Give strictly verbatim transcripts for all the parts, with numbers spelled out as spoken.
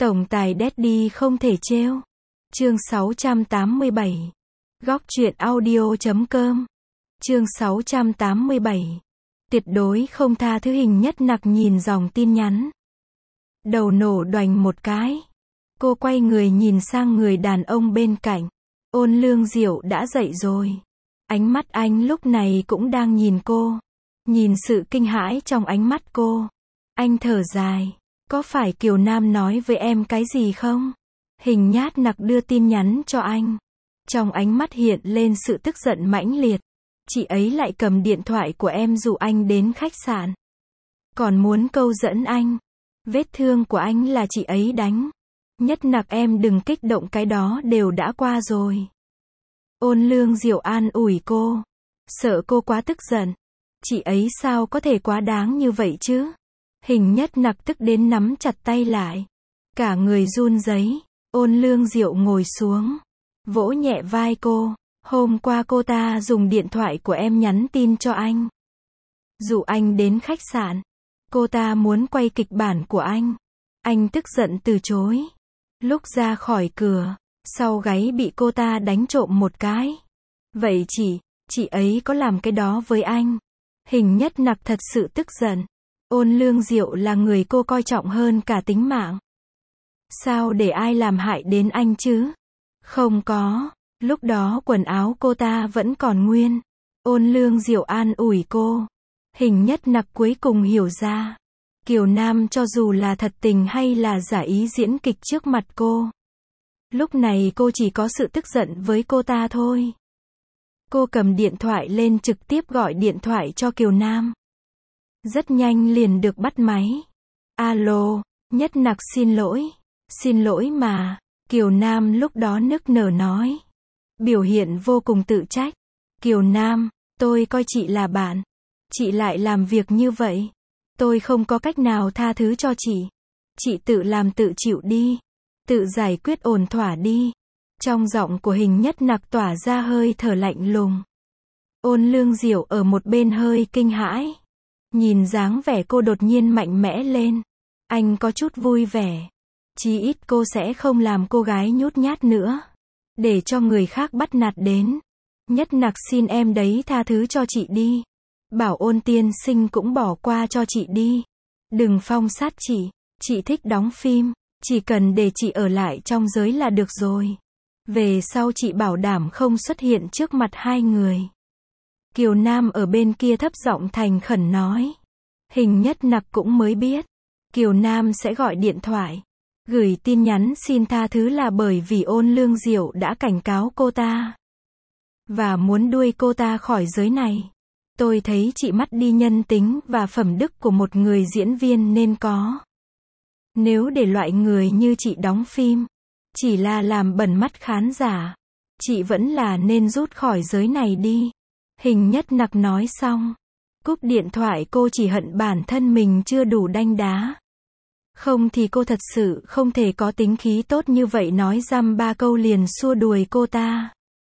Tổng tài Daddy không thể trêu. Chương sáu trăm tám mươi bảy. Góc truyện audio chấm com. Chương sáu trăm tám mươi bảy. Tuyệt đối không tha thứ. Hình Nhất Nặc nhìn dòng tin nhắn. Đầu nổ đoành một cái. Cô quay người nhìn sang người đàn ông bên cạnh. Ôn Lương Diệu đã dậy rồi. Ánh mắt anh lúc này cũng đang nhìn cô. Nhìn sự kinh hãi trong ánh mắt cô. Anh thở dài. Có phải Kiều Nam nói với em cái gì không? Hình Nhát Nặc đưa tin nhắn cho anh. Trong ánh mắt hiện lên sự tức giận mãnh liệt. Chị ấy lại cầm điện thoại của em dụ anh đến khách sạn. Còn muốn câu dẫn anh. Vết thương của anh là chị ấy đánh. Nhất Nặc em đừng kích động, cái đó đều đã qua rồi. Ôn Lương Diệu an ủi cô. Sợ cô quá tức giận. Chị ấy sao có thể quá đáng như vậy chứ? Hình Nhất Nặc tức đến nắm chặt tay lại. Cả người run rẩy. Ôn Lương Diệu ngồi xuống. Vỗ nhẹ vai cô. Hôm qua cô ta dùng điện thoại của em nhắn tin cho anh. Dụ anh đến khách sạn. Cô ta muốn quay kịch bản của anh. Anh tức giận từ chối. Lúc ra khỏi cửa, sau gáy bị cô ta đánh trộm một cái. Vậy chị, chị ấy có làm cái đó với anh? Hình Nhất Nặc thật sự tức giận. Ôn Lương Diệu là người cô coi trọng hơn cả tính mạng. Sao để ai làm hại đến anh chứ? Không có. Lúc đó quần áo cô ta vẫn còn nguyên. Ôn Lương Diệu an ủi cô. Hình Nhất Nặc cuối cùng hiểu ra. Kiều Nam cho dù là thật tình hay là giả ý diễn kịch trước mặt cô. Lúc này cô chỉ có sự tức giận với cô ta thôi. Cô cầm điện thoại lên trực tiếp gọi điện thoại cho Kiều Nam. Rất nhanh liền được bắt máy. Alo, Nhất Nặc xin lỗi. Xin lỗi mà. Kiều Nam lúc đó nức nở nói. Biểu hiện vô cùng tự trách. Kiều Nam, tôi coi chị là bạn. Chị lại làm việc như vậy. Tôi không có cách nào tha thứ cho chị. Chị tự làm tự chịu đi. Tự giải quyết ổn thỏa đi. Trong giọng của Hình Nhất Nặc tỏa ra hơi thở lạnh lùng. Ôn Lương Diệu ở một bên hơi kinh hãi. Nhìn dáng vẻ cô đột nhiên mạnh mẽ lên. Anh có chút vui vẻ. Chí ít cô sẽ không làm cô gái nhút nhát nữa. Để cho người khác bắt nạt đến. Nhất Nặc xin em đấy tha thứ cho chị đi. Bảo Ôn tiên sinh cũng bỏ qua cho chị đi. Đừng phong sát chị. Chị thích đóng phim. Chỉ cần để chị ở lại trong giới là được rồi. Về sau chị bảo đảm không xuất hiện trước mặt hai người. Kiều Nam ở bên kia thấp giọng thành khẩn nói. Hình Nhất Nặc cũng mới biết. Kiều Nam sẽ gọi điện thoại. Gửi tin nhắn xin tha thứ là bởi vì Ôn Lương Diệu đã cảnh cáo cô ta. Và muốn đuôi cô ta khỏi giới này. Tôi thấy chị mất đi nhân tính và phẩm đức của một người diễn viên nên có. Nếu để loại người như chị đóng phim, chỉ là làm bẩn mắt khán giả, chị vẫn là nên rút khỏi giới này đi. Hình Nhất Nặc nói xong. Cúp điện thoại cô chỉ hận bản thân mình chưa đủ đanh đá. Không thì cô thật sự không thể có tính khí tốt như vậy, nói dăm ba câu liền xua đuổi cô ta.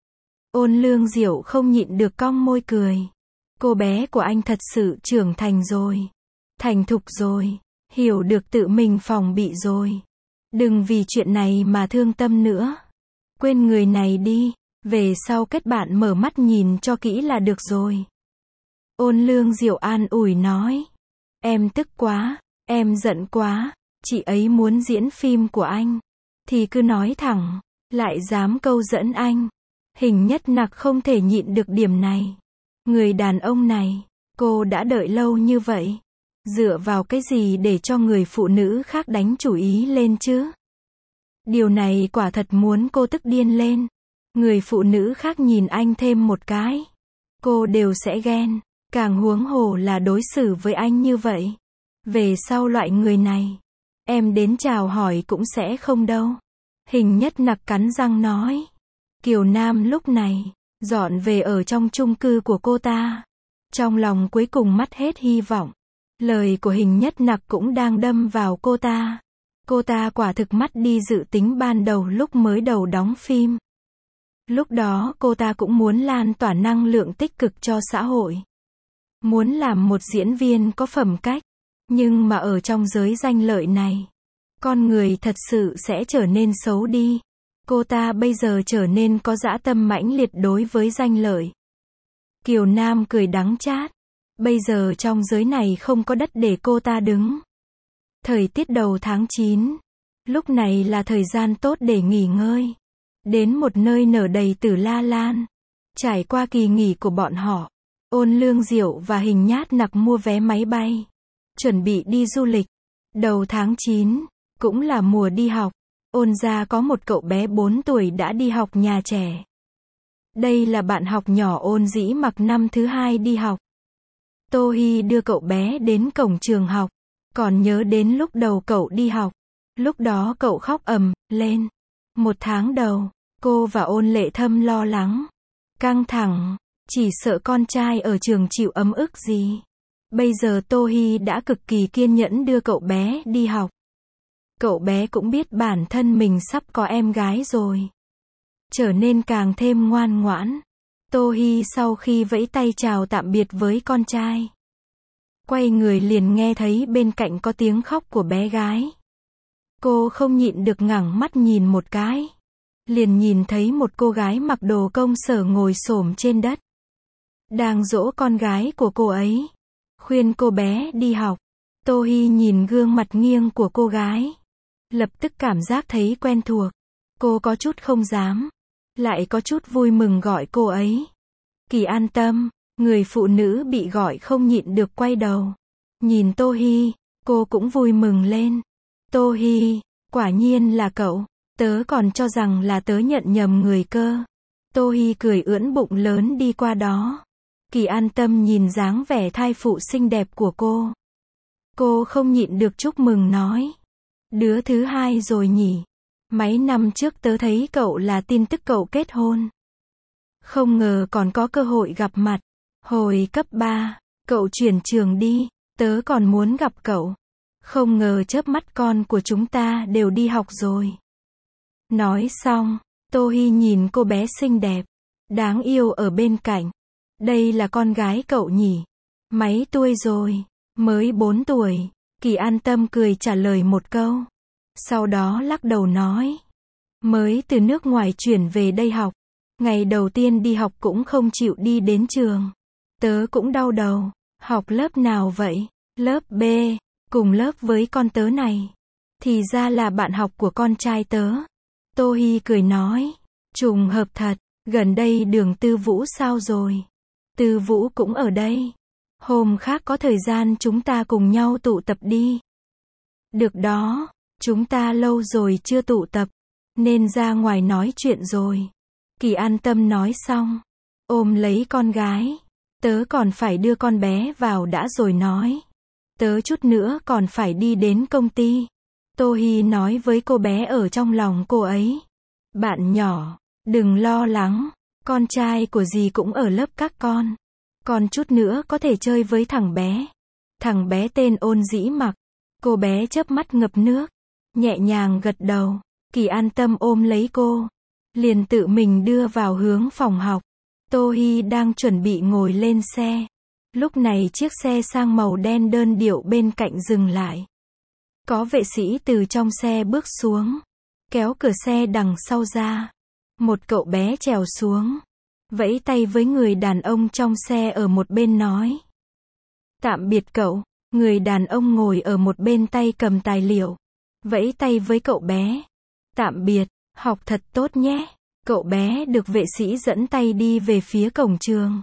Ôn Lương Diệu không nhịn được cong môi cười. Cô bé của anh thật sự trưởng thành rồi. Thành thục rồi. Hiểu được tự mình phòng bị rồi. Đừng vì chuyện này mà thương tâm nữa. Quên người này đi. Về sau kết bạn mở mắt nhìn cho kỹ là được rồi. Ôn Lương Diệu an ủi nói. Em tức quá. Em giận quá. Chị ấy muốn diễn phim của anh. Thì cứ nói thẳng. Lại dám câu dẫn anh. Hình Nhất Nặc không thể nhịn được điểm này. Người đàn ông này. Cô đã đợi lâu như vậy. Dựa vào cái gì để cho người phụ nữ khác đánh chủ ý lên chứ? Điều này quả thật muốn cô tức điên lên. Người phụ nữ khác nhìn anh thêm một cái. Cô đều sẽ ghen. Càng huống hồ là đối xử với anh như vậy. Về sau loại người này. Em đến chào hỏi cũng sẽ không đâu. Hình Nhất Nặc cắn răng nói. Kiều Nam lúc này. Dọn về ở trong chung cư của cô ta. Trong lòng cuối cùng mất hết hy vọng. Lời của Hình Nhất Nặc cũng đang đâm vào cô ta. Cô ta quả thực mất đi dự tính ban đầu lúc mới đầu đóng phim. Lúc đó cô ta cũng muốn lan tỏa năng lượng tích cực cho xã hội. Muốn làm một diễn viên có phẩm cách. Nhưng mà ở trong giới danh lợi này. Con người thật sự sẽ trở nên xấu đi. Cô ta bây giờ trở nên có dã tâm mãnh liệt đối với danh lợi. Kiều Nam cười đắng chát. Bây giờ trong giới này không có đất để cô ta đứng. Thời tiết đầu tháng chín. Lúc này là thời gian tốt để nghỉ ngơi. Đến một nơi nở đầy tử la lan. Trải qua kỳ nghỉ của bọn họ, Ôn Lương Diệu và Hình Nhát Nặc mua vé máy bay. Chuẩn bị đi du lịch. Đầu tháng chín, cũng là mùa đi học. Ôn gia có một cậu bé bốn tuổi đã đi học nhà trẻ. Đây là bạn học nhỏ Ôn Dĩ Mặc năm thứ hai đi học. Tô Hi đưa cậu bé đến cổng trường học. Còn nhớ đến lúc đầu cậu đi học. Lúc đó cậu khóc ầm lên. Một tháng đầu, cô và Ôn Lệ Thâm lo lắng, căng thẳng, chỉ sợ con trai ở trường chịu ấm ức gì. Bây giờ Tô Hi đã cực kỳ kiên nhẫn đưa cậu bé đi học. Cậu bé cũng biết bản thân mình sắp có em gái rồi. Trở nên càng thêm ngoan ngoãn. Tô Hi sau khi vẫy tay chào tạm biệt với con trai, quay người liền nghe thấy bên cạnh có tiếng khóc của bé gái. Cô không nhịn được ngẩng mắt nhìn một cái. Liền nhìn thấy một cô gái mặc đồ công sở ngồi xổm trên đất. Đang dỗ con gái của cô ấy. Khuyên cô bé đi học. Tô Hi nhìn gương mặt nghiêng của cô gái. Lập tức cảm giác thấy quen thuộc. Cô có chút không dám. Lại có chút vui mừng gọi cô ấy. Kỳ An Tâm. Người phụ nữ bị gọi không nhịn được quay đầu. Nhìn Tô Hi, cô cũng vui mừng lên. Tô Hi, quả nhiên là cậu. Tớ còn cho rằng là tớ nhận nhầm người cơ. Tô Hi cười ưỡn bụng lớn đi qua đó. Kỳ An Tâm nhìn dáng vẻ thai phụ xinh đẹp của cô. Cô không nhịn được chúc mừng nói. Đứa thứ hai rồi nhỉ. Mấy năm trước tớ thấy cậu là tin tức cậu kết hôn. Không ngờ còn có cơ hội gặp mặt. Hồi cấp ba, cậu chuyển trường đi. Tớ còn muốn gặp cậu. Không ngờ chớp mắt con của chúng ta đều đi học rồi. Nói xong, Tô Hi nhìn cô bé xinh đẹp, đáng yêu ở bên cạnh. Đây là con gái cậu nhỉ? Mấy tuổi rồi? Mới bốn tuổi. Kỳ An Tâm cười trả lời một câu. Sau đó lắc đầu nói. Mới từ nước ngoài chuyển về đây học. Ngày đầu tiên đi học cũng không chịu đi đến trường. Tớ cũng đau đầu. Học lớp nào vậy? Lớp B. Cùng lớp với con tớ này. Thì ra là bạn học của con trai tớ. Tô Hi cười nói. Trùng hợp thật. Gần đây Đường Tư Vũ sao rồi? Tư Vũ cũng ở đây. Hôm khác có thời gian chúng ta cùng nhau tụ tập đi. Được đó. Chúng ta lâu rồi chưa tụ tập. Nên ra ngoài nói chuyện rồi. Kỳ An Tâm nói xong. Ôm lấy con gái. Tớ còn phải đưa con bé vào đã rồi nói. Tớ chút nữa còn phải đi đến công ty. Tô Hi nói với cô bé ở trong lòng cô ấy. Bạn nhỏ, đừng lo lắng. Con trai của dì cũng ở lớp các con. Còn chút nữa có thể chơi với thằng bé. Thằng bé tên Ôn Dĩ Mặc. Cô bé chớp mắt ngập nước. Nhẹ nhàng gật đầu. Kỳ An Tâm ôm lấy cô. Liền tự mình đưa vào hướng phòng học. Tô Hi đang chuẩn bị ngồi lên xe. Lúc này chiếc xe sang màu đen đơn điệu bên cạnh dừng lại. Có vệ sĩ từ trong xe bước xuống. Kéo cửa xe đằng sau ra. Một cậu bé trèo xuống. Vẫy tay với người đàn ông trong xe ở một bên nói. Tạm biệt cậu. Người đàn ông ngồi ở một bên tay cầm tài liệu. Vẫy tay với cậu bé. Tạm biệt, học thật tốt nhé. Cậu bé được vệ sĩ dẫn tay đi về phía cổng trường.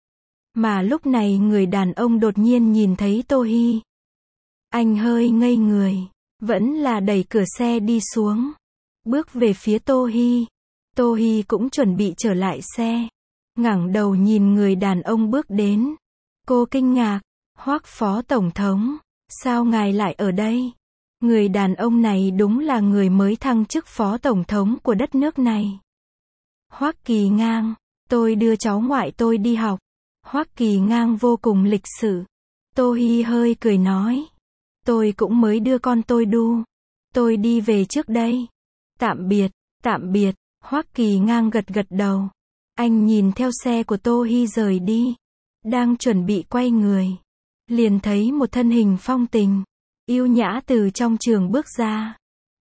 Mà lúc này người đàn ông đột nhiên nhìn thấy Tô Hi. Anh hơi ngây người. Vẫn là đẩy cửa xe đi xuống. Bước về phía Tô Hi. Tô Hi cũng chuẩn bị trở lại xe. Ngẩng đầu nhìn người đàn ông bước đến. Cô kinh ngạc. Hoắc Phó Tổng thống. Sao ngài lại ở đây? Người đàn ông này đúng là người mới thăng chức Phó Tổng thống của đất nước này. Hoắc Kỳ Ngang. Tôi đưa cháu ngoại tôi đi học. Hoắc Kỳ Ngang vô cùng lịch sự. Tô Hi hơi cười nói. Tôi cũng mới đưa con tôi đu. Tôi đi về trước đây. Tạm biệt, tạm biệt. Hoắc Kỳ Ngang gật gật đầu. Anh nhìn theo xe của Tô Hi rời đi. Đang chuẩn bị quay người. Liền thấy một thân hình phong tình, yêu nhã từ trong trường bước ra.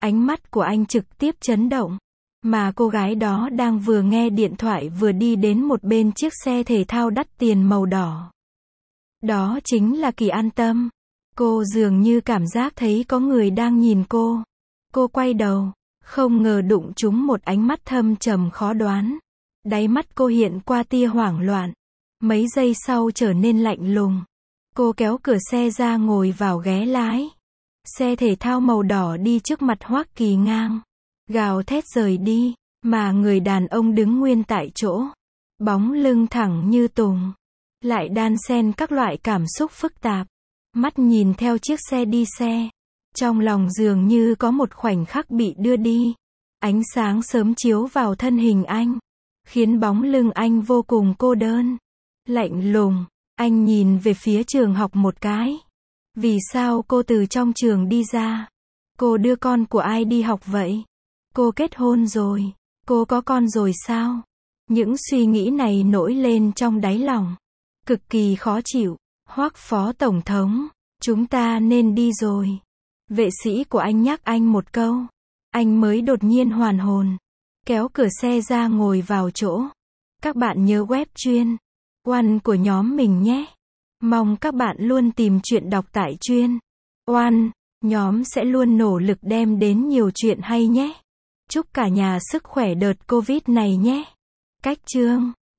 Ánh mắt của anh trực tiếp chấn động. Mà cô gái đó đang vừa nghe điện thoại vừa đi đến một bên chiếc xe thể thao đắt tiền màu đỏ. Đó chính là Kỳ An Tâm. Cô dường như cảm giác thấy có người đang nhìn cô. Cô quay đầu, không ngờ đụng trúng một ánh mắt thâm trầm khó đoán. Đáy mắt cô hiện qua tia hoảng loạn. Mấy giây sau trở nên lạnh lùng. Cô kéo cửa xe ra ngồi vào ghế lái. Xe thể thao màu đỏ đi trước mặt Hoắc Kỳ ngang. Gào thét rời đi, mà người đàn ông đứng nguyên tại chỗ. Bóng lưng thẳng như tùng. Lại đan xen các loại cảm xúc phức tạp. Mắt nhìn theo chiếc xe đi xe. Trong lòng dường như có một khoảnh khắc bị đưa đi. Ánh sáng sớm chiếu vào thân hình anh. Khiến bóng lưng anh vô cùng cô đơn. Lạnh lùng, anh nhìn về phía trường học một cái. Vì sao cô từ trong trường đi ra? Cô đưa con của ai đi học vậy? Cô kết hôn rồi. Cô có con rồi sao? Những suy nghĩ này nổi lên trong đáy lòng. Cực kỳ khó chịu. Hoắc phó tổng thống, chúng ta nên đi rồi. Vệ sĩ của anh nhắc anh một câu. Anh mới đột nhiên hoàn hồn. Kéo cửa xe ra ngồi vào chỗ. Các bạn nhớ web chuyên Oan của nhóm mình nhé. Mong các bạn luôn tìm chuyện đọc tại chuyên Oan. Nhóm sẽ luôn nỗ lực đem đến nhiều chuyện hay nhé. Chúc cả nhà sức khỏe đợt Covid này nhé. Cách chương